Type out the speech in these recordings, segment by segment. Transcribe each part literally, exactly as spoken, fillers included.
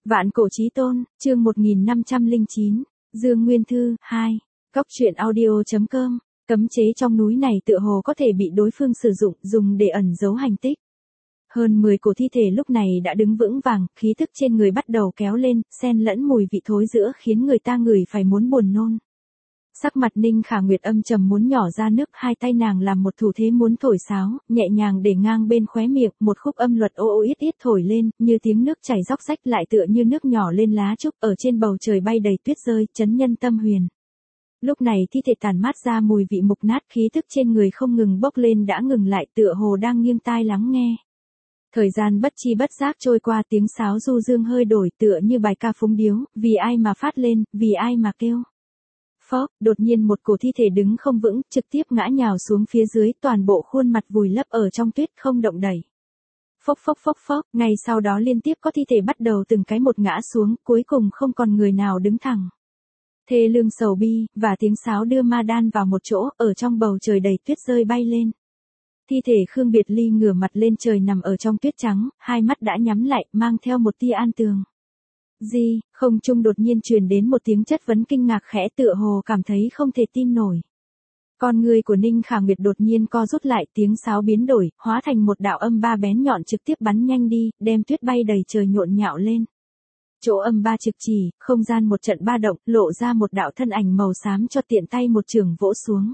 Vạn cổ chí tôn, chương một nghìn năm trăm lẻ chín, Dương Nguyên Thư, hai. Cóc truyện audio.com, cấm chế trong núi này tựa hồ có thể bị đối phương sử dụng, dùng để ẩn giấu hành tích. Hơn mười cổ thi thể lúc này đã đứng vững vàng, khí thức trên người bắt đầu kéo lên, xen lẫn mùi vị thối rữa khiến người ta ngửi phải muốn buồn nôn. Sắc mặt Ninh Khả Nguyệt âm trầm muốn nhỏ ra nước, hai tay nàng làm một thủ thế muốn thổi sáo, nhẹ nhàng để ngang bên khóe miệng, một khúc âm luật ô ô ít ít thổi lên, như tiếng nước chảy róc rách lại tựa như nước nhỏ lên lá trúc, ở trên bầu trời bay đầy tuyết rơi, chấn nhân tâm huyền. Lúc này thi thể tàn mát ra mùi vị mục nát, khí thức trên người không ngừng bốc lên đã ngừng lại, tựa hồ đang nghiêng tai lắng nghe. Thời gian bất chi bất giác trôi qua, tiếng sáo du dương hơi đổi, tựa như bài ca phúng điếu, vì ai mà phát lên, vì ai mà kêu. Phốc, đột nhiên một cổ thi thể đứng không vững, trực tiếp ngã nhào xuống phía dưới, toàn bộ khuôn mặt vùi lấp ở trong tuyết không động đậy. Phốc phốc phốc phốc, ngay sau đó liên tiếp có thi thể bắt đầu từng cái một ngã xuống, cuối cùng không còn người nào đứng thẳng. Thê lương sầu bi, và tiếng sáo đưa ma đan vào một chỗ, ở trong bầu trời đầy tuyết rơi bay lên. Thi thể Khương Biệt Ly ngửa mặt lên trời nằm ở trong tuyết trắng, hai mắt đã nhắm lại, mang theo một tia an tường. Gì, không trung đột nhiên truyền đến một tiếng chất vấn kinh ngạc khẽ, tựa hồ cảm thấy không thể tin nổi. Con người của Ninh Khả Nguyệt đột nhiên co rút lại, tiếng sáo biến đổi, hóa thành một đạo âm ba bén nhọn trực tiếp bắn nhanh đi, đem tuyết bay đầy trời nhộn nhạo lên. Chỗ âm ba trực chỉ, không gian một trận ba động, lộ ra một đạo thân ảnh màu xám cho tiện tay một chưởng vỗ xuống.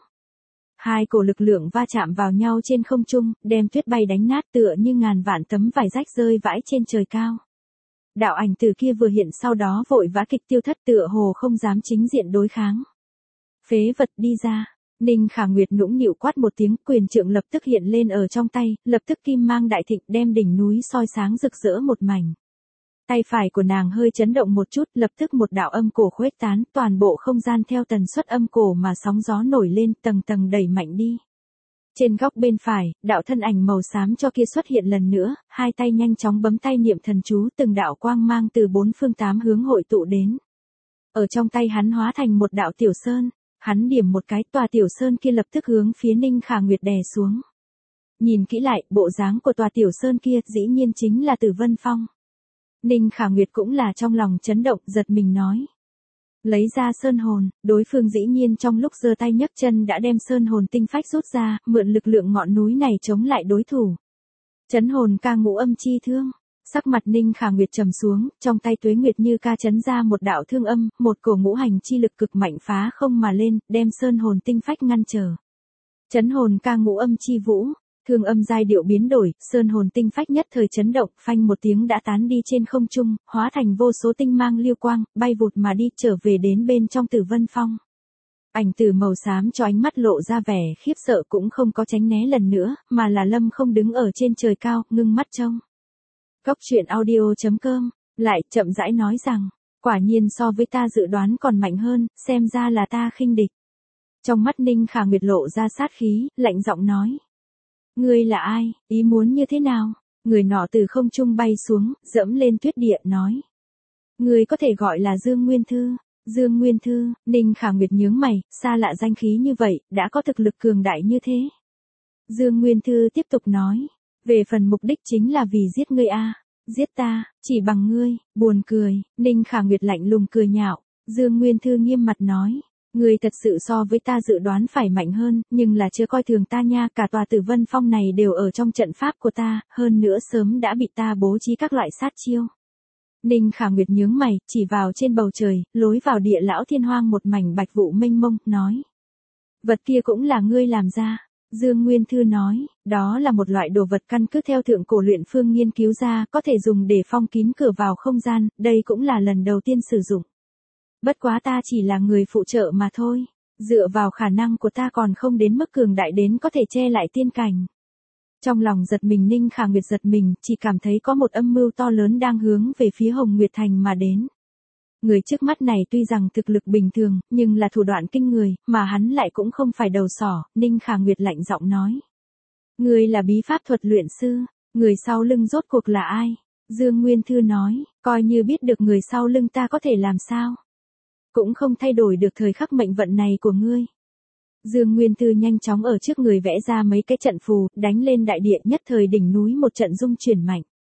Hai cổ lực lượng va chạm vào nhau trên không trung, đem tuyết bay đánh nát tựa như ngàn vạn tấm vải rách rơi vãi trên trời cao. Đạo ảnh từ kia vừa hiện sau đó vội vã kịch tiêu thất, tựa hồ không dám chính diện đối kháng. Phế vật, đi ra. Ninh Khả Nguyệt nũng nịu quát một tiếng, quyền trượng lập tức hiện lên ở trong tay, lập tức kim mang đại thịnh đem đỉnh núi soi sáng rực rỡ một mảnh. Tay phải của nàng hơi chấn động một chút, lập tức một đạo âm cổ khuếch tán, toàn bộ không gian theo tần suất âm cổ mà sóng gió nổi lên, tầng tầng đẩy mạnh đi. Trên góc bên phải, đạo thân ảnh màu xám cho kia xuất hiện lần nữa, hai tay nhanh chóng bấm tay niệm thần chú, từng đạo quang mang từ bốn phương tám hướng hội tụ đến. Ở trong tay hắn hóa thành một đạo tiểu sơn, hắn điểm một cái, tòa tiểu sơn kia lập tức hướng phía Ninh Khả Nguyệt đè xuống. Nhìn kỹ lại, bộ dáng của tòa tiểu sơn kia dĩ nhiên chính là Tử Vân Phong. Ninh Khả Nguyệt cũng là trong lòng chấn động, giật mình nói. Lấy ra sơn hồn, đối phương dĩ nhiên trong lúc giơ tay nhấc chân đã đem sơn hồn tinh phách rút ra, mượn lực lượng ngọn núi này chống lại đối thủ. Chấn hồn ca ngũ âm chi thương. Sắc mặt Ninh Khả Nguyệt trầm xuống, trong tay Tuế Nguyệt như ca chấn ra một đạo thương âm, một cổ ngũ hành chi lực cực mạnh phá không mà lên, đem sơn hồn tinh phách ngăn trở. Chấn hồn ca ngũ âm chi vũ. Thương âm giai điệu biến đổi, sơn hồn tinh phách nhất thời chấn động, phanh một tiếng đã tán đi trên không trung, hóa thành vô số tinh mang liêu quang, bay vụt mà đi, trở về đến bên trong Tử Vân Phong. Ảnh tử màu xám cho ánh mắt lộ ra vẻ khiếp sợ, cũng không có tránh né lần nữa, mà là lâm không đứng ở trên trời cao, ngưng mắt trông. Cóc truyện audio.com, lại chậm rãi nói rằng, quả nhiên so với ta dự đoán còn mạnh hơn, xem ra là ta khinh địch. Trong mắt Ninh Khả Nguyệt lộ ra sát khí, lạnh giọng nói. Ngươi là ai, ý muốn như thế nào? Người nọ từ không trung bay xuống, dẫm lên tuyết địa, nói. Ngươi có thể gọi là Dương Nguyên Thư. Dương Nguyên Thư, Ninh Khả Nguyệt nhướng mày, xa lạ danh khí như vậy, đã có thực lực cường đại như thế. Dương Nguyên Thư tiếp tục nói. Về phần mục đích chính là vì giết ngươi a, giết ta, chỉ bằng ngươi, buồn cười. Ninh Khả Nguyệt lạnh lùng cười nhạo. Dương Nguyên Thư nghiêm mặt nói. Ngươi thật sự so với ta dự đoán phải mạnh hơn, nhưng là chưa coi thường ta nha, cả tòa Tử Vân Phong này đều ở trong trận pháp của ta, hơn nữa sớm đã bị ta bố trí các loại sát chiêu. Ninh Khả Nguyệt nhướng mày, chỉ vào trên bầu trời, lối vào địa lão thiên hoang một mảnh bạch vụ mênh mông, nói. Vật kia cũng là ngươi làm ra. Dương Nguyên Thư nói, đó là một loại đồ vật căn cứ theo thượng cổ luyện phương nghiên cứu ra, có thể dùng để phong kín cửa vào không gian, đây cũng là lần đầu tiên sử dụng. Bất quá ta chỉ là người phụ trợ mà thôi, dựa vào khả năng của ta còn không đến mức cường đại đến có thể che lại tiên cảnh. Trong lòng giật mình, Ninh Khả Nguyệt giật mình, chỉ cảm thấy có một âm mưu to lớn đang hướng về phía Hồng Nguyệt Thành mà đến. Người trước mắt này tuy rằng thực lực bình thường, nhưng là thủ đoạn kinh người, mà hắn lại cũng không phải đầu sỏ. Ninh Khả Nguyệt lạnh giọng nói. Người là bí pháp thuật luyện sư, người sau lưng rốt cuộc là ai? Dương Nguyên Thư nói, coi như biết được người sau lưng ta có thể làm sao? Cũng không thay đổi được thời khắc mệnh vận này của ngươi. Dương Nguyên Thư nhanh chóng ở trước người vẽ ra mấy cái trận phù, đánh lên đại địa, nhất thời đỉnh núi một trận rung chuyển mạnh.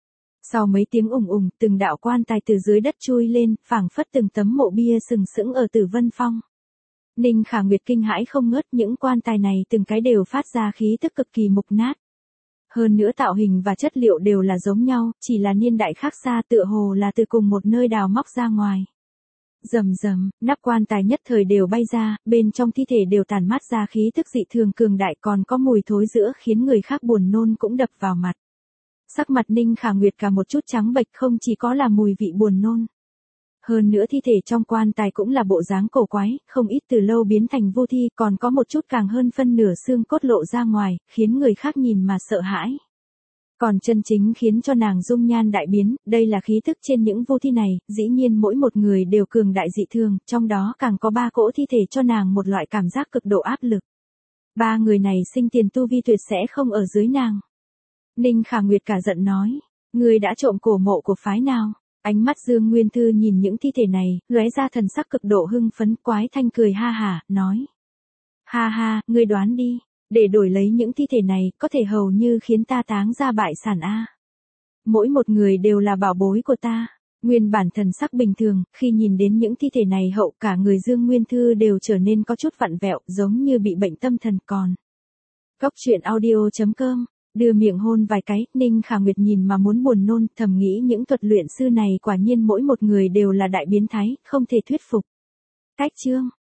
Sau mấy tiếng ùng ùng, từng đạo quan tài từ dưới đất chui lên, phảng phất từng tấm mộ bia sừng sững ở Tử Vân Phong. Ninh Khả Nguyệt kinh hãi không ngớt, những quan tài này từng cái đều phát ra khí tức cực kỳ mục nát. Hơn nữa tạo hình và chất liệu đều là giống nhau, chỉ là niên đại khác xa, tựa hồ là từ cùng một nơi đào móc ra ngoài. Rầm rầm, nắp quan tài nhất thời đều bay ra, bên trong thi thể đều tản mát ra khí tức dị thường cường đại, còn có mùi thối rữa khiến người khác buồn nôn cũng đập vào mặt. Sắc mặt Ninh Khả Nguyệt cả một chút trắng bệch, không chỉ có là mùi vị buồn nôn. Hơn nữa thi thể trong quan tài cũng là bộ dáng cổ quái, không ít từ lâu biến thành vô thi, còn có một chút càng hơn phân nửa xương cốt lộ ra ngoài, khiến người khác nhìn mà sợ hãi. Còn chân chính khiến cho nàng dung nhan đại biến, đây là khí tức trên những vô thi này, dĩ nhiên mỗi một người đều cường đại dị thường, trong đó càng có ba cỗ thi thể cho nàng một loại cảm giác cực độ áp lực. Ba người này sinh tiền tu vi tuyệt sẽ không ở dưới nàng. Ninh Khả Nguyệt cả giận nói, người đã trộm cổ mộ của phái nào? Ánh mắt Dương Nguyên Thư nhìn những thi thể này, lóe ra thần sắc cực độ hưng phấn, quái thanh cười ha hả, nói. Ha ha, ngươi đoán đi, để đổi lấy những thi thể này, có thể hầu như khiến ta táng ra bại sản a. Mỗi một người đều là bảo bối của ta. Nguyên bản thần sắc bình thường, khi nhìn đến những thi thể này hậu cả người Dương Nguyên Thư đều trở nên có chút vặn vẹo, giống như bị bệnh tâm thần còn. Góc truyện audio chấm com Đưa miệng hôn vài cái, Ninh Khả Nguyệt nhìn mà muốn buồn nôn, thầm nghĩ những thuật luyện sư này quả nhiên mỗi một người đều là đại biến thái, không thể thuyết phục. Cách chương